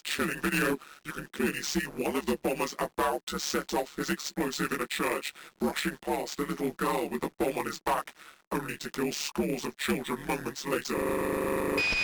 chilling video, you can clearly see one of the bombers about to set off his explosive in a church, brushing past a little girl with a bomb on his back, only to kill scores of children moments later.